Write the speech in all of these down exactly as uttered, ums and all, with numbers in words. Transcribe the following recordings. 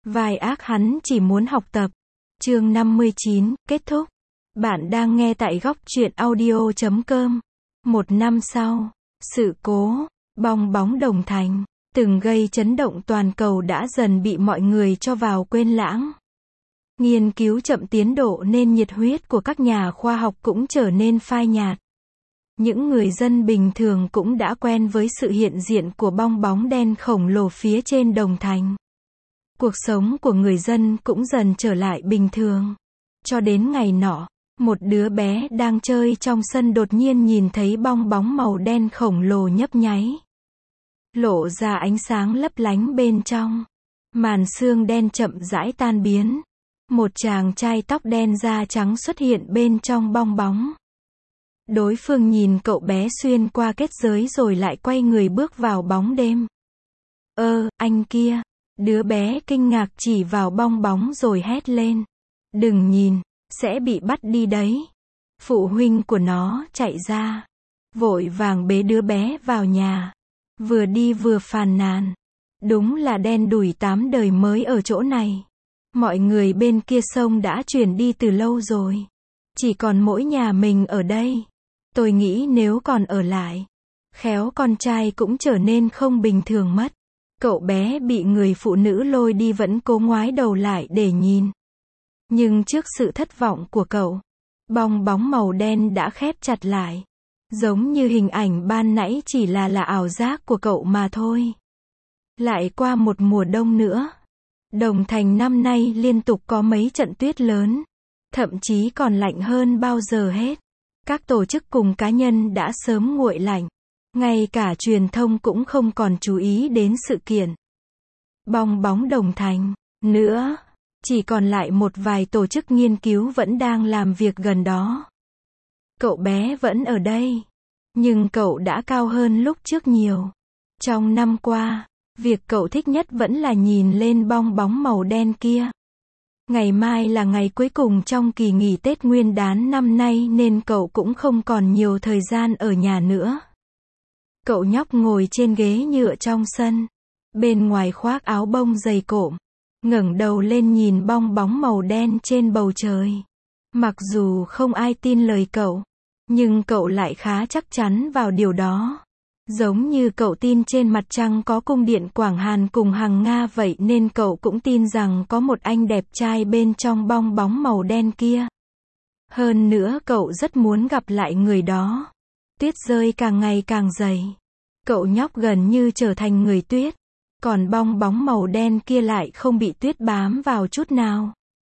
Vai ác hắn chỉ muốn học tập. Chương năm mươi chín, kết thúc. Bạn đang nghe tại góc truyện audio chấm com. Một năm sau, sự cố bong bóng Đồng Thành, từng gây chấn động toàn cầu đã dần bị mọi người cho vào quên lãng. Nghiên cứu chậm tiến độ nên nhiệt huyết của các nhà khoa học cũng trở nên phai nhạt. Những người dân bình thường cũng đã quen với sự hiện diện của bong bóng đen khổng lồ phía trên Đồng Thành. Cuộc sống của người dân cũng dần trở lại bình thường. Cho đến ngày nọ, một đứa bé đang chơi trong sân đột nhiên nhìn thấy bong bóng màu đen khổng lồ nhấp nháy. Lộ ra ánh sáng lấp lánh bên trong. Màn sương đen chậm rãi tan biến. Một chàng trai tóc đen da trắng xuất hiện bên trong bong bóng. Đối phương nhìn cậu bé xuyên qua kết giới rồi lại quay người bước vào bóng đêm. Ơ, anh kia. Đứa bé kinh ngạc chỉ vào bong bóng rồi hét lên. Đừng nhìn, sẽ bị bắt đi đấy. Phụ huynh của nó chạy ra, vội vàng bế đứa bé vào nhà. Vừa đi vừa phàn nàn. Đúng là đen đủi tám đời mới ở chỗ này. Mọi người bên kia sông đã chuyển đi từ lâu rồi. Chỉ còn mỗi nhà mình ở đây. Tôi nghĩ nếu còn ở lại, khéo con trai cũng trở nên không bình thường mất. Cậu bé bị người phụ nữ lôi đi vẫn cố ngoái đầu lại để nhìn. Nhưng trước sự thất vọng của cậu, bong bóng màu đen đã khép chặt lại. Giống như hình ảnh ban nãy chỉ là là ảo giác của cậu mà thôi. Lại qua một mùa đông nữa. Đồng Thành năm nay liên tục có mấy trận tuyết lớn. Thậm chí còn lạnh hơn bao giờ hết. Các tổ chức cùng cá nhân đã sớm nguội lạnh. Ngay cả truyền thông cũng không còn chú ý đến sự kiện bong bóng Đồng Thành nữa. Chỉ còn lại một vài tổ chức nghiên cứu vẫn đang làm việc gần đó. Cậu bé vẫn ở đây. Nhưng cậu đã cao hơn lúc trước nhiều. Trong năm qua, việc cậu thích nhất vẫn là nhìn lên bong bóng màu đen kia. Ngày mai là ngày cuối cùng trong kỳ nghỉ Tết Nguyên đán năm nay nên cậu cũng không còn nhiều thời gian ở nhà nữa. Cậu nhóc ngồi trên ghế nhựa trong sân. Bên ngoài khoác áo bông dày cộm. Ngẩng đầu lên nhìn bong bóng màu đen trên bầu trời. Mặc dù không ai tin lời cậu, nhưng cậu lại khá chắc chắn vào điều đó. Giống như cậu tin trên mặt trăng có cung điện Quảng Hàn cùng hàng Nga vậy nên cậu cũng tin rằng có một anh đẹp trai bên trong bong bóng màu đen kia. Hơn nữa cậu rất muốn gặp lại người đó. Tuyết rơi càng ngày càng dày. Cậu nhóc gần như trở thành người tuyết. Còn bong bóng màu đen kia lại không bị tuyết bám vào chút nào.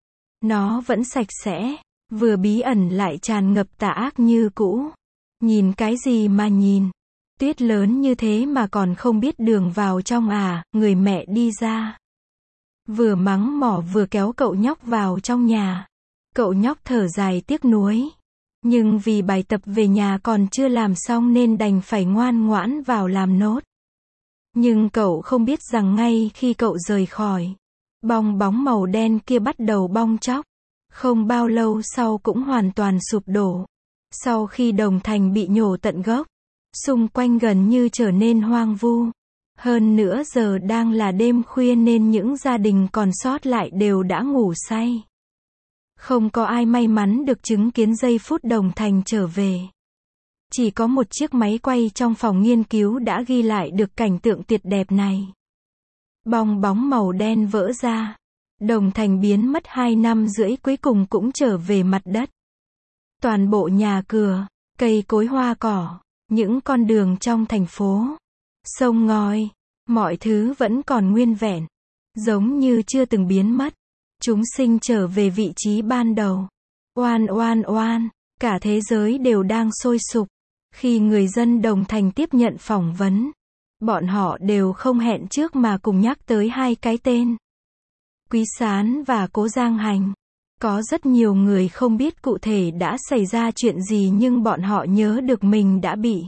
Nó vẫn sạch sẽ, vừa bí ẩn lại tràn ngập tà ác như cũ. Nhìn cái gì mà nhìn. Tuyết lớn như thế mà còn không biết đường vào trong à, người mẹ đi ra. Vừa mắng mỏ vừa kéo cậu nhóc vào trong nhà. Cậu nhóc thở dài tiếc nuối. Nhưng vì bài tập về nhà còn chưa làm xong nên đành phải ngoan ngoãn vào làm nốt. Nhưng cậu không biết rằng ngay khi cậu rời khỏi, bong bóng màu đen kia bắt đầu bong tróc. Không bao lâu sau cũng hoàn toàn sụp đổ. Sau khi Đồng Thành bị nhổ tận gốc, xung quanh gần như trở nên hoang vu. Hơn nữa giờ đang là đêm khuya nên những gia đình còn sót lại đều đã ngủ say. Không có ai may mắn được chứng kiến giây phút Đồng Thành trở về. Chỉ có một chiếc máy quay trong phòng nghiên cứu đã ghi lại được cảnh tượng tuyệt đẹp này. Bong bóng màu đen vỡ ra. Đồng Thành biến mất hai năm rưỡi cuối cùng cũng trở về mặt đất. Toàn bộ nhà cửa, cây cối hoa cỏ, những con đường trong thành phố, sông ngòi, mọi thứ vẫn còn nguyên vẹn. Giống như chưa từng biến mất. Chúng sinh trở về vị trí ban đầu. Oan oan oan, cả thế giới đều đang sôi sục. Khi người dân Đồng Thành tiếp nhận phỏng vấn, bọn họ đều không hẹn trước mà cùng nhắc tới hai cái tên. Quý Sán và Cố Giang Hành. Có rất nhiều người không biết cụ thể đã xảy ra chuyện gì nhưng bọn họ nhớ được mình đã bị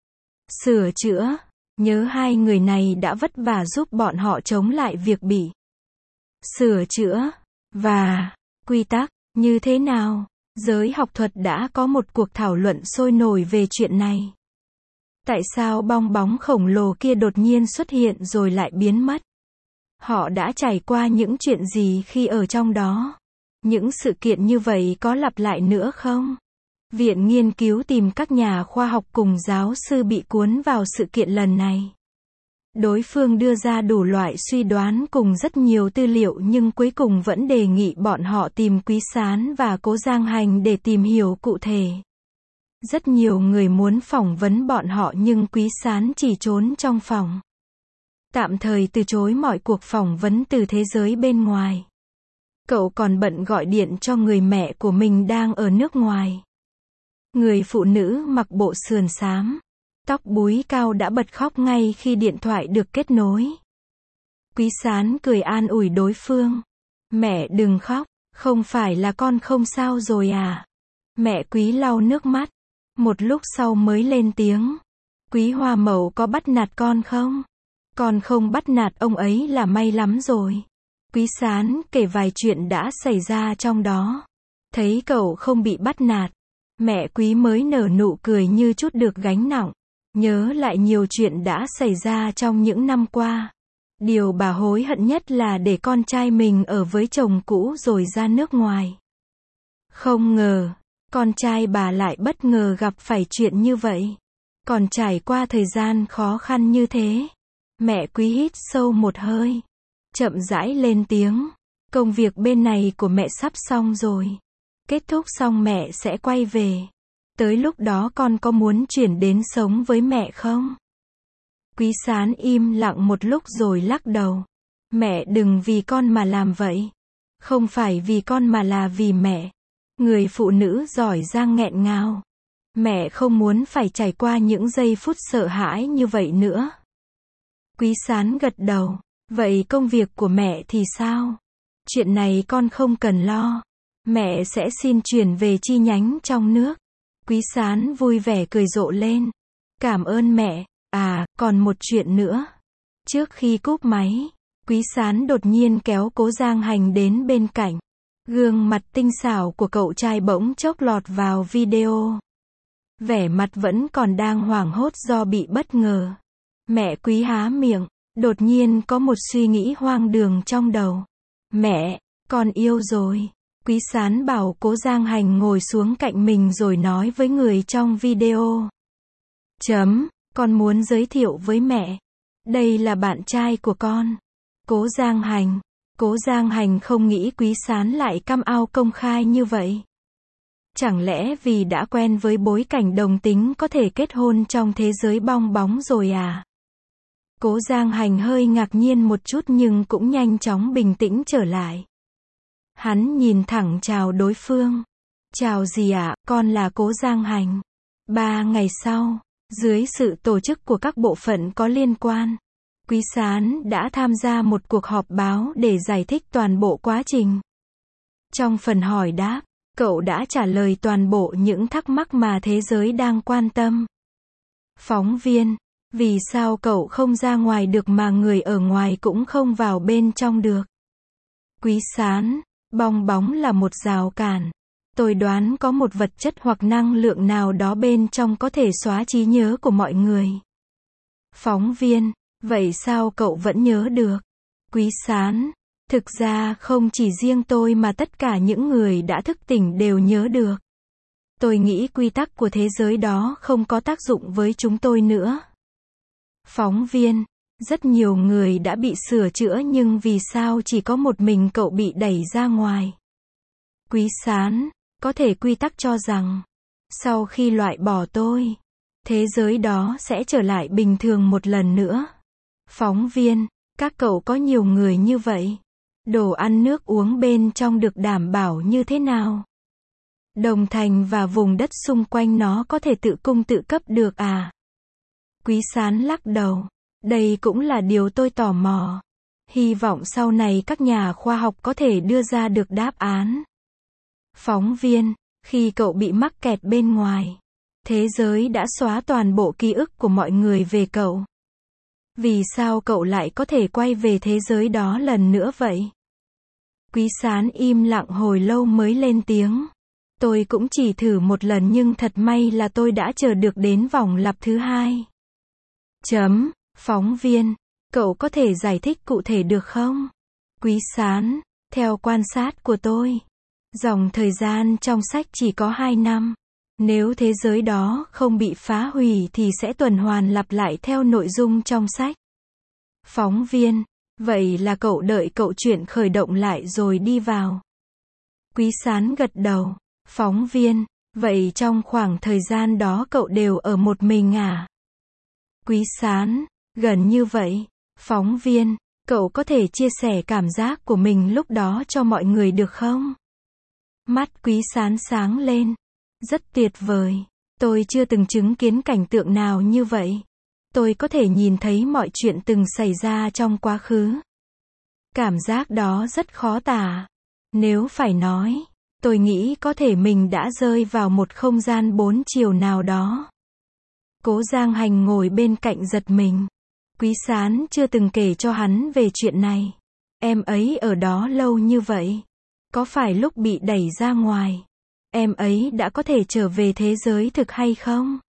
sửa chữa. Nhớ hai người này đã vất vả giúp bọn họ chống lại việc bị sửa chữa. Và quy tắc như thế nào? Giới học thuật đã có một cuộc thảo luận sôi nổi về chuyện này. Tại sao bong bóng khổng lồ kia đột nhiên xuất hiện rồi lại biến mất? Họ đã trải qua những chuyện gì khi ở trong đó? Những sự kiện như vậy có lặp lại nữa không? Viện nghiên cứu tìm các nhà khoa học cùng giáo sư bị cuốn vào sự kiện lần này. Đối phương đưa ra đủ loại suy đoán cùng rất nhiều tư liệu nhưng cuối cùng vẫn đề nghị bọn họ tìm Quý Sán và Cố Giang Hành để tìm hiểu cụ thể. Rất nhiều người muốn phỏng vấn bọn họ nhưng Quý Sán chỉ trốn trong phòng. Tạm thời từ chối mọi cuộc phỏng vấn từ thế giới bên ngoài. Cậu còn bận gọi điện cho người mẹ của mình đang ở nước ngoài. Người phụ nữ mặc bộ sườn xám, tóc búi cao đã bật khóc ngay khi điện thoại được kết nối. Quý Sán cười an ủi đối phương. Mẹ đừng khóc, không phải là con không sao rồi à? Mẹ Quý lau nước mắt. Một lúc sau mới lên tiếng. Quý Hoa Mậu có bắt nạt con không? Con không bắt nạt ông ấy là may lắm rồi. Quý Sán kể vài chuyện đã xảy ra trong đó. Thấy cậu không bị bắt nạt, mẹ Quý mới nở nụ cười như chút được gánh nặng. Nhớ lại nhiều chuyện đã xảy ra trong những năm qua. Điều bà hối hận nhất là để con trai mình ở với chồng cũ rồi ra nước ngoài. Không ngờ, con trai bà lại bất ngờ gặp phải chuyện như vậy. Còn trải qua thời gian khó khăn như thế. Mẹ Quý hít sâu một hơi. Chậm rãi lên tiếng. Công việc bên này của mẹ sắp xong rồi. Kết thúc xong mẹ sẽ quay về. Tới lúc đó con có muốn chuyển đến sống với mẹ không? Quý Sán im lặng một lúc rồi lắc đầu. Mẹ đừng vì con mà làm vậy. Không phải vì con mà là vì mẹ. Người phụ nữ giỏi giang nghẹn ngào. Mẹ không muốn phải trải qua những giây phút sợ hãi như vậy nữa. Quý Sán gật đầu. Vậy công việc của mẹ thì sao? Chuyện này con không cần lo. Mẹ sẽ xin chuyển về chi nhánh trong nước. Quý Sán vui vẻ cười rộ lên. Cảm ơn mẹ. À, còn một chuyện nữa. Trước khi cúp máy, Quý Sán đột nhiên kéo Cố Giang Hành đến bên cạnh. Gương mặt tinh xảo của cậu trai bỗng chốc lọt vào video. Vẻ mặt vẫn còn đang hoảng hốt do bị bất ngờ. Mẹ Quý há miệng, đột nhiên có một suy nghĩ hoang đường trong đầu. Mẹ, con yêu rồi. Quý Sán bảo Cố Giang Hành ngồi xuống cạnh mình rồi nói với người trong video. Chấm, con muốn giới thiệu với mẹ. Đây là bạn trai của con. Cố Giang Hành. Cố Giang Hành không nghĩ Quý Sán lại căm ao công khai như vậy. Chẳng lẽ vì đã quen với bối cảnh đồng tính có thể kết hôn trong thế giới bong bóng rồi à? Cố Giang Hành hơi ngạc nhiên một chút nhưng cũng nhanh chóng bình tĩnh trở lại. Hắn nhìn thẳng chào đối phương. Chào gì ạ, à? Con là Cố Giang Hành. Ba ngày sau, dưới sự tổ chức của các bộ phận có liên quan, Quý Sán đã tham gia một cuộc họp báo để giải thích toàn bộ quá trình. Trong phần hỏi đáp, cậu đã trả lời toàn bộ những thắc mắc mà thế giới đang quan tâm. Phóng viên, vì sao cậu không ra ngoài được mà người ở ngoài cũng không vào bên trong được? Quý Sán, bong bóng là một rào cản. Tôi đoán có một vật chất hoặc năng lượng nào đó bên trong có thể xóa trí nhớ của mọi người. Phóng viên, vậy sao cậu vẫn nhớ được? Quý Sán, thực ra không chỉ riêng tôi mà tất cả những người đã thức tỉnh đều nhớ được. Tôi nghĩ quy tắc của thế giới đó không có tác dụng với chúng tôi nữa. Phóng viên, rất nhiều người đã bị sửa chữa nhưng vì sao chỉ có một mình cậu bị đẩy ra ngoài? Quý Sán, có thể quy tắc cho rằng, sau khi loại bỏ tôi, thế giới đó sẽ trở lại bình thường một lần nữa. Phóng viên, các cậu có nhiều người như vậy. Đồ ăn nước uống bên trong được đảm bảo như thế nào? Đồng Thành và vùng đất xung quanh nó có thể tự cung tự cấp được à? Quý Sán lắc đầu. Đây cũng là điều tôi tò mò. Hy vọng sau này các nhà khoa học có thể đưa ra được đáp án. Phóng viên, khi cậu bị mắc kẹt bên ngoài, thế giới đã xóa toàn bộ ký ức của mọi người về cậu. Vì sao cậu lại có thể quay về thế giới đó lần nữa vậy? Quý Sán im lặng hồi lâu mới lên tiếng. Tôi cũng chỉ thử một lần nhưng thật may là tôi đã chờ được đến vòng lặp thứ hai. Chấm, phóng viên, Cậu có thể giải thích cụ thể được không? Quý Sán, theo quan sát của tôi, dòng thời gian trong sách chỉ có hai năm. Nếu thế giới đó không bị phá hủy thì sẽ tuần hoàn lặp lại theo nội dung trong sách. Phóng viên, vậy là cậu đợi cậu chuyện khởi động lại rồi đi vào. Quý Sán gật đầu. Phóng viên, vậy trong khoảng thời gian đó cậu đều ở một mình à? Quý Sán, gần như vậy. Phóng viên, cậu có thể chia sẻ cảm giác của mình lúc đó cho mọi người được không? Mắt Quý Sán sáng lên. Rất tuyệt vời. Tôi chưa từng chứng kiến cảnh tượng nào như vậy. Tôi có thể nhìn thấy mọi chuyện từng xảy ra trong quá khứ. Cảm giác đó rất khó tả. Nếu phải nói, tôi nghĩ có thể mình đã rơi vào một không gian bốn chiều nào đó. Cố Giang Hành ngồi bên cạnh giật mình. Quý Sán chưa từng kể cho hắn về chuyện này. Em ấy ở đó lâu như vậy. Có phải lúc bị đẩy ra ngoài, em ấy đã có thể trở về thế giới thực hay không?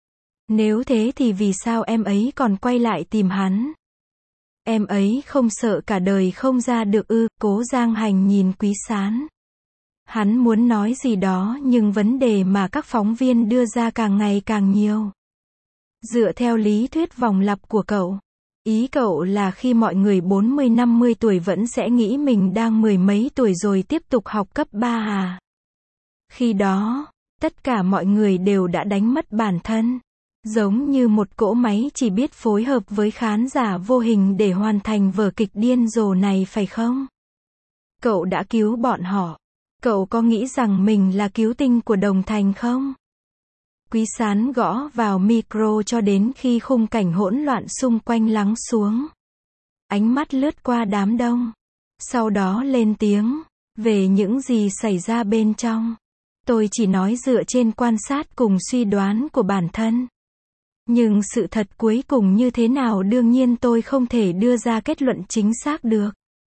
Nếu thế thì vì sao em ấy còn quay lại tìm hắn? Em ấy không sợ cả đời không ra được ư? Cố Giang Hành nhìn Quý Sán. Hắn muốn nói gì đó nhưng vấn đề mà các phóng viên đưa ra càng ngày càng nhiều. Dựa theo lý thuyết vòng lặp của cậu, ý cậu là khi mọi người bốn mươi năm mươi tuổi vẫn sẽ nghĩ mình đang mười mấy tuổi rồi tiếp tục học cấp ba à? Khi đó, tất cả mọi người đều đã đánh mất bản thân. Giống như một cỗ máy chỉ biết phối hợp với khán giả vô hình để hoàn thành vở kịch điên rồ này phải không? Cậu đã cứu bọn họ. Cậu có nghĩ rằng mình là cứu tinh của Đồng Thành không? Quý Sán gõ vào micro cho đến khi khung cảnh hỗn loạn xung quanh lắng xuống. Ánh mắt lướt qua đám đông. Sau đó lên tiếng, về những gì xảy ra bên trong. Tôi chỉ nói dựa trên quan sát cùng suy đoán của bản thân. Nhưng sự thật cuối cùng như thế nào đương nhiên tôi không thể đưa ra kết luận chính xác được.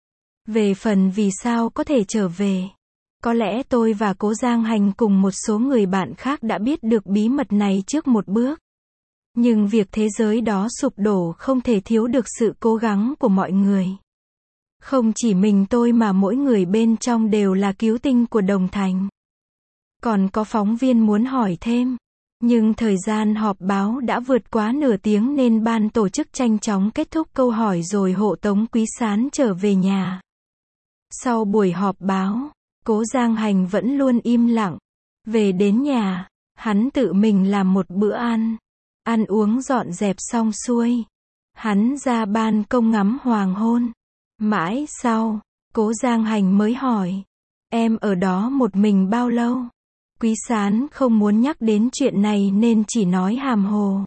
Về phần vì sao có thể trở về, có lẽ tôi và Cố Giang Hành cùng một số người bạn khác đã biết được bí mật này trước một bước. Nhưng việc thế giới đó sụp đổ không thể thiếu được sự cố gắng của mọi người. Không chỉ mình tôi mà mỗi người bên trong đều là cứu tinh của Đồng Thành. Còn có phóng viên muốn hỏi thêm. Nhưng thời gian họp báo đã vượt quá nửa tiếng nên ban tổ chức nhanh chóng kết thúc câu hỏi rồi hộ tống Quý Sán trở về nhà. Sau buổi họp báo, Cố Giang Hành vẫn luôn im lặng. Về đến nhà, hắn tự mình làm một bữa ăn. Ăn uống dọn dẹp xong xuôi. Hắn ra ban công ngắm hoàng hôn. Mãi sau, Cố Giang Hành mới hỏi. Em ở đó một mình bao lâu? Quý Sán không muốn nhắc đến chuyện này nên chỉ nói hàm hồ.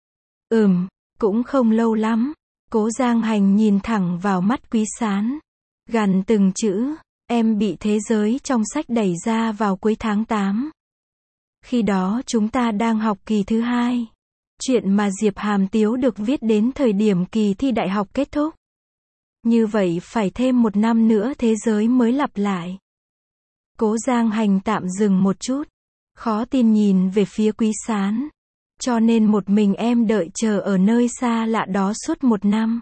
Ừm, cũng không lâu lắm. Cố Giang Hành nhìn thẳng vào mắt Quý Sán. Gằn từng chữ, em bị thế giới trong sách đẩy ra vào cuối tháng tám. Khi đó chúng ta đang học kỳ thứ hai. Chuyện mà Diệp Hàm Tiếu được viết đến thời điểm kỳ thi đại học kết thúc. Như vậy phải thêm một năm nữa thế giới mới lặp lại. Cố Giang Hành tạm dừng một chút. Khó tin nhìn về phía Quý Sán. Cho nên một mình em đợi chờ ở nơi xa lạ đó suốt một năm.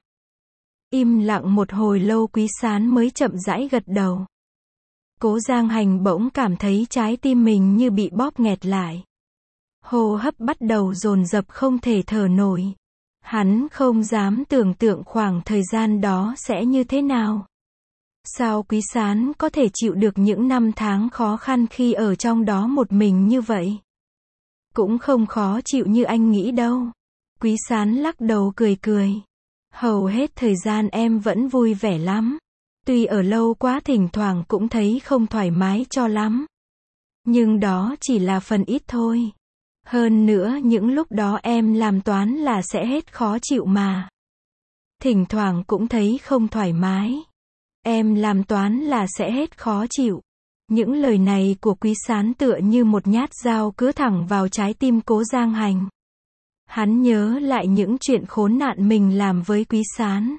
Im lặng một hồi lâu Quý Sán mới chậm rãi gật đầu. Cố Giang Hành bỗng cảm thấy trái tim mình như bị bóp nghẹt lại. Hô hấp bắt đầu dồn dập không thể thở nổi. Hắn không dám tưởng tượng khoảng thời gian đó sẽ như thế nào. Sao Quý Sán có thể chịu được những năm tháng khó khăn khi ở trong đó một mình như vậy? Cũng không khó chịu như anh nghĩ đâu. Quý Sán lắc đầu cười cười. Hầu hết thời gian em vẫn vui vẻ lắm. Tuy ở lâu quá thỉnh thoảng cũng thấy không thoải mái cho lắm. Nhưng đó chỉ là phần ít thôi. Hơn nữa những lúc đó em làm toán là sẽ hết khó chịu mà. Thỉnh thoảng cũng thấy không thoải mái. Em làm toán là sẽ hết khó chịu. Những lời này của Quý Sán tựa như một nhát dao cứa thẳng vào trái tim Cố Giang Hành. Hắn nhớ lại những chuyện khốn nạn mình làm với Quý Sán.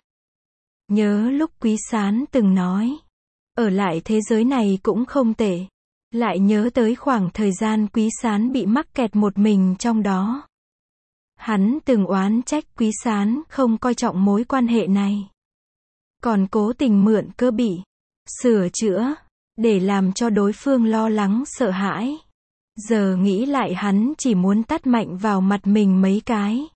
Nhớ lúc Quý Sán từng nói, ở lại thế giới này cũng không tệ. Lại nhớ tới khoảng thời gian Quý Sán bị mắc kẹt một mình trong đó. Hắn từng oán trách Quý Sán không coi trọng mối quan hệ này. Còn cố tình mượn cơ bị, sửa chữa, để làm cho đối phương lo lắng sợ hãi. Giờ nghĩ lại hắn chỉ muốn tát mạnh vào mặt mình mấy cái.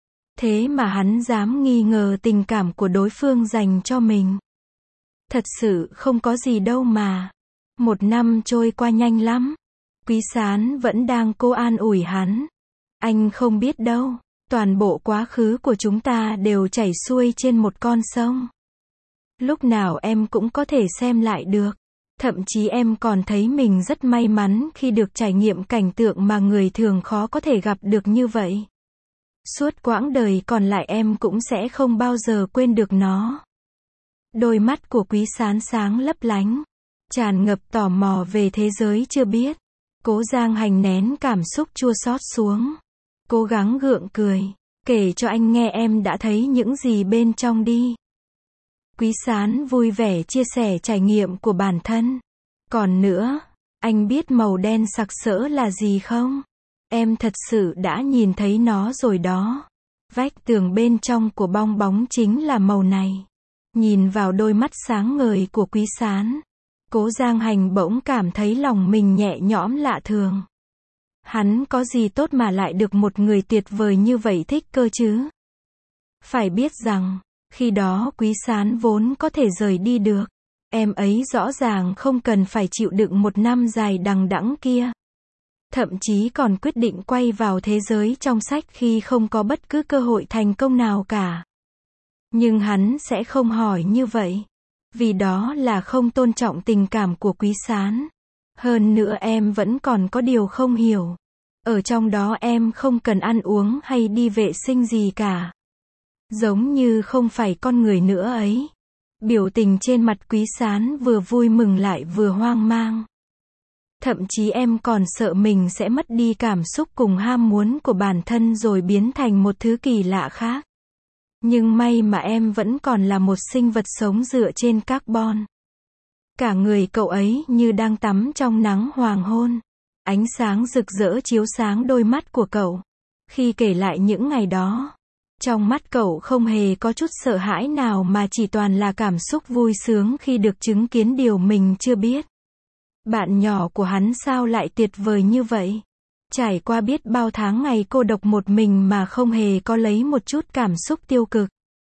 Thế mà hắn dám nghi ngờ tình cảm của đối phương dành cho mình. Thật sự không có gì đâu mà. Một năm trôi qua nhanh lắm. Quý Sán vẫn đang cố an ủi hắn. Anh không biết đâu, toàn bộ quá khứ của chúng ta đều chảy xuôi trên một con sông. Lúc nào em cũng có thể xem lại được. Thậm chí em còn thấy mình rất may mắn khi được trải nghiệm cảnh tượng mà người thường khó có thể gặp được như vậy. Suốt quãng đời còn lại em cũng sẽ không bao giờ quên được nó. Đôi mắt của Quý Sán sáng lấp lánh, tràn ngập tò mò về thế giới chưa biết. Cố Giang Hành nén cảm xúc chua xót xuống, cố gắng gượng cười, kể cho anh nghe em đã thấy những gì bên trong đi. Quý Sán vui vẻ chia sẻ trải nghiệm của bản thân. Còn nữa, anh biết màu đen sặc sỡ là gì không? Em thật sự đã nhìn thấy nó rồi đó. Vách tường bên trong của bong bóng chính là màu này. Nhìn vào đôi mắt sáng ngời của Quý Sán, Cố Giang Hành bỗng cảm thấy lòng mình nhẹ nhõm lạ thường. Hắn có gì tốt mà lại được một người tuyệt vời như vậy thích cơ chứ? Phải biết rằng, khi đó Quý Sán vốn có thể rời đi được. Em ấy rõ ràng không cần phải chịu đựng một năm dài đằng đẵng kia. Thậm chí còn quyết định quay vào thế giới trong sách khi không có bất cứ cơ hội thành công nào cả. Nhưng hắn sẽ không hỏi như vậy. Vì đó là không tôn trọng tình cảm của Quý Sán. Hơn nữa em vẫn còn có điều không hiểu. Ở trong đó em không cần ăn uống hay đi vệ sinh gì cả. Giống như không phải con người nữa ấy. Biểu tình trên mặt Quý Sán vừa vui mừng lại vừa hoang mang. Thậm chí em còn sợ mình sẽ mất đi cảm xúc cùng ham muốn của bản thân rồi biến thành một thứ kỳ lạ khác. Nhưng may mà em vẫn còn là một sinh vật sống dựa trên carbon. Cả người cậu ấy như đang tắm trong nắng hoàng hôn. Ánh sáng rực rỡ chiếu sáng đôi mắt của cậu. Khi kể lại những ngày đó, trong mắt cậu không hề có chút sợ hãi nào mà chỉ toàn là cảm xúc vui sướng khi được chứng kiến điều mình chưa biết. Bạn nhỏ của hắn sao lại tuyệt vời như vậy? Trải qua biết bao tháng ngày cô độc một mình mà không hề có lấy một chút cảm xúc tiêu cực.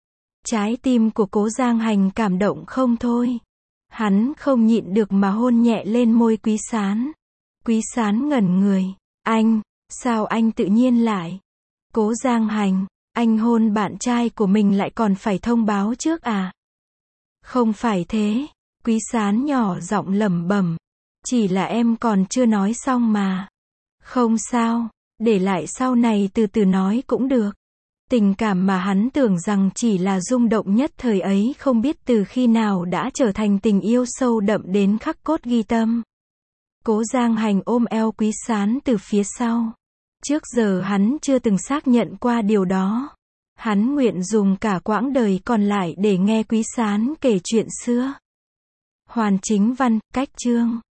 Trái tim của Cố Giang Hành cảm động không thôi. Hắn không nhịn được mà hôn nhẹ lên môi Quý Sán. Quý Sán ngẩn người. Anh, sao anh tự nhiên lại? Cố Giang Hành, anh hôn bạn trai của mình lại còn phải thông báo trước à? Không phải thế. Quý Sán nhỏ giọng lẩm bẩm. Chỉ là em còn chưa nói xong mà. Không sao, để lại sau này từ từ nói cũng được. Tình cảm mà hắn tưởng rằng chỉ là rung động nhất thời ấy không biết từ khi nào đã trở thành tình yêu sâu đậm đến khắc cốt ghi tâm. Cố Giang Hành ôm eo Quý Sán từ phía sau. Trước giờ hắn chưa từng xác nhận qua điều đó. Hắn nguyện dùng cả quãng đời còn lại để nghe Quý Sán kể chuyện xưa. Hoàn Chính Văn, Cách Chương.